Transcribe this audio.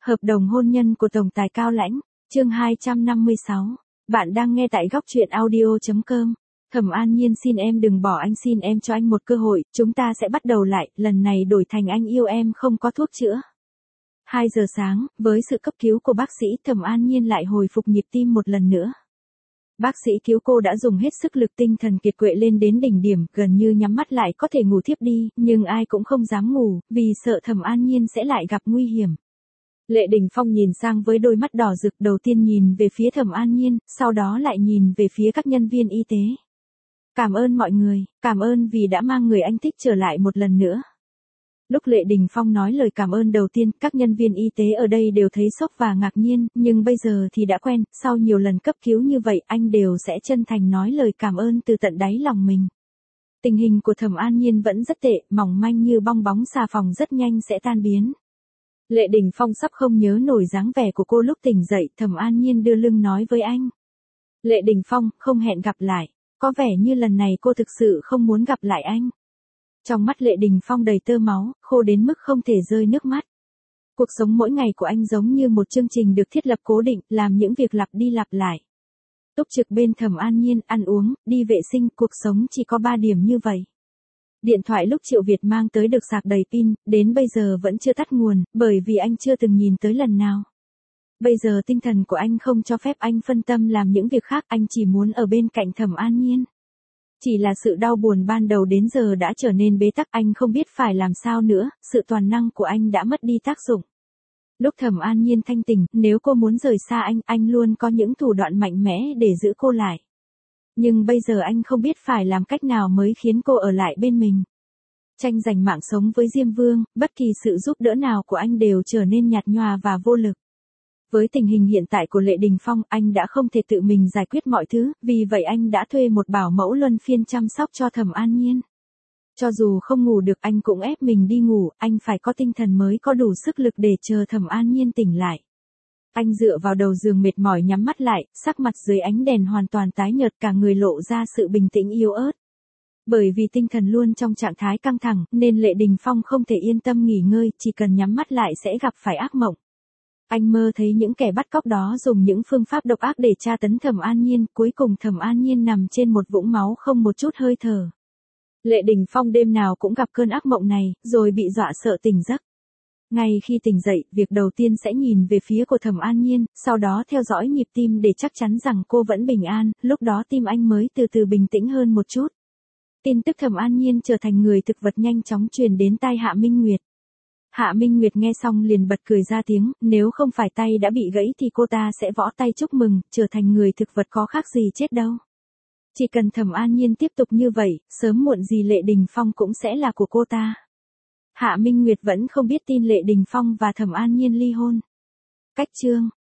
Hợp đồng hôn nhân của Tổng tài Cao Lãnh, chương 256. Bạn đang nghe tại góc truyện audio.com. Thẩm An Nhiên xin em đừng bỏ anh, xin em cho anh một cơ hội, chúng ta sẽ bắt đầu lại, lần này đổi thành anh yêu em không có thuốc chữa. 2 giờ sáng, với sự cấp cứu của bác sĩ, Thẩm An Nhiên lại hồi phục nhịp tim một lần nữa. Bác sĩ cứu cô đã dùng hết sức lực, tinh thần kiệt quệ lên đến đỉnh điểm, gần như nhắm mắt lại có thể ngủ thiếp đi, nhưng ai cũng không dám ngủ, vì sợ Thẩm An Nhiên sẽ lại gặp nguy hiểm. Lệ Đình Phong nhìn sang với đôi mắt đỏ rực, đầu tiên nhìn về phía Thẩm An Nhiên, sau đó lại nhìn về phía các nhân viên y tế. Cảm ơn mọi người, cảm ơn vì đã mang người anh thích trở lại một lần nữa. Lúc Lệ Đình Phong nói lời cảm ơn đầu tiên, các nhân viên y tế ở đây đều thấy sốc và ngạc nhiên, nhưng bây giờ thì đã quen, sau nhiều lần cấp cứu như vậy, anh đều sẽ chân thành nói lời cảm ơn từ tận đáy lòng mình. Tình hình của Thẩm An Nhiên vẫn rất tệ, mỏng manh như bong bóng xà phòng, rất nhanh sẽ tan biến. Lệ Đình Phong sắp không nhớ nổi dáng vẻ của cô lúc tỉnh dậy, Thẩm An Nhiên đưa lưng nói với anh. Lệ Đình Phong, không hẹn gặp lại, có vẻ như lần này cô thực sự không muốn gặp lại anh. Trong mắt Lệ Đình Phong đầy tơ máu, khô đến mức không thể rơi nước mắt. Cuộc sống mỗi ngày của anh giống như một chương trình được thiết lập cố định, làm những việc lặp đi lặp lại. Túc trực bên Thẩm An Nhiên, ăn uống, đi vệ sinh, cuộc sống chỉ có 3 điểm như vậy. Điện thoại lúc Triệu Việt mang tới được sạc đầy pin, đến bây giờ vẫn chưa tắt nguồn, bởi vì anh chưa từng nhìn tới lần nào. Bây giờ tinh thần của anh không cho phép anh phân tâm làm những việc khác, anh chỉ muốn ở bên cạnh Thẩm An Nhiên. Chỉ là sự đau buồn ban đầu đến giờ đã trở nên bế tắc, anh không biết phải làm sao nữa, sự toàn năng của anh đã mất đi tác dụng. Lúc Thẩm An Nhiên thanh tỉnh, nếu cô muốn rời xa anh luôn có những thủ đoạn mạnh mẽ để giữ cô lại. Nhưng bây giờ anh không biết phải làm cách nào mới khiến cô ở lại bên mình. Tranh giành mạng sống với Diêm Vương, bất kỳ sự giúp đỡ nào của anh đều trở nên nhạt nhòa và vô lực. Với tình hình hiện tại của Lệ Đình Phong, anh đã không thể tự mình giải quyết mọi thứ, vì vậy anh đã thuê một bảo mẫu luân phiên chăm sóc cho Thẩm An Nhiên. Cho dù không ngủ được, anh cũng ép mình đi ngủ, anh phải có tinh thần mới có đủ sức lực để chờ Thẩm An Nhiên tỉnh lại. Anh dựa vào đầu giường mệt mỏi nhắm mắt lại, sắc mặt dưới ánh đèn hoàn toàn tái nhợt, cả người lộ ra sự bình tĩnh yếu ớt. Bởi vì tinh thần luôn trong trạng thái căng thẳng, nên Lệ Đình Phong không thể yên tâm nghỉ ngơi, chỉ cần nhắm mắt lại sẽ gặp phải ác mộng. Anh mơ thấy những kẻ bắt cóc đó dùng những phương pháp độc ác để tra tấn Thẩm An Nhiên, cuối cùng Thẩm An Nhiên nằm trên một vũng máu không một chút hơi thở. Lệ Đình Phong đêm nào cũng gặp cơn ác mộng này, rồi bị dọa sợ tỉnh giấc. Ngay khi tỉnh dậy, việc đầu tiên sẽ nhìn về phía của Thẩm An Nhiên, sau đó theo dõi nhịp tim để chắc chắn rằng cô vẫn bình an, lúc đó tim anh mới từ từ bình tĩnh hơn một chút. Tin tức Thẩm An Nhiên trở thành người thực vật nhanh chóng truyền đến tai Hạ Minh Nguyệt. Hạ Minh Nguyệt nghe xong liền bật cười ra tiếng, nếu không phải tay đã bị gãy thì cô ta sẽ võ tay chúc mừng, trở thành người thực vật có khác gì chết đâu. Chỉ cần Thẩm An Nhiên tiếp tục như vậy, sớm muộn gì Lệ Đình Phong cũng sẽ là của cô ta. Hạ Minh Nguyệt vẫn không biết tin Lệ Đình Phong và Thẩm An Nhiên ly hôn. Cách chương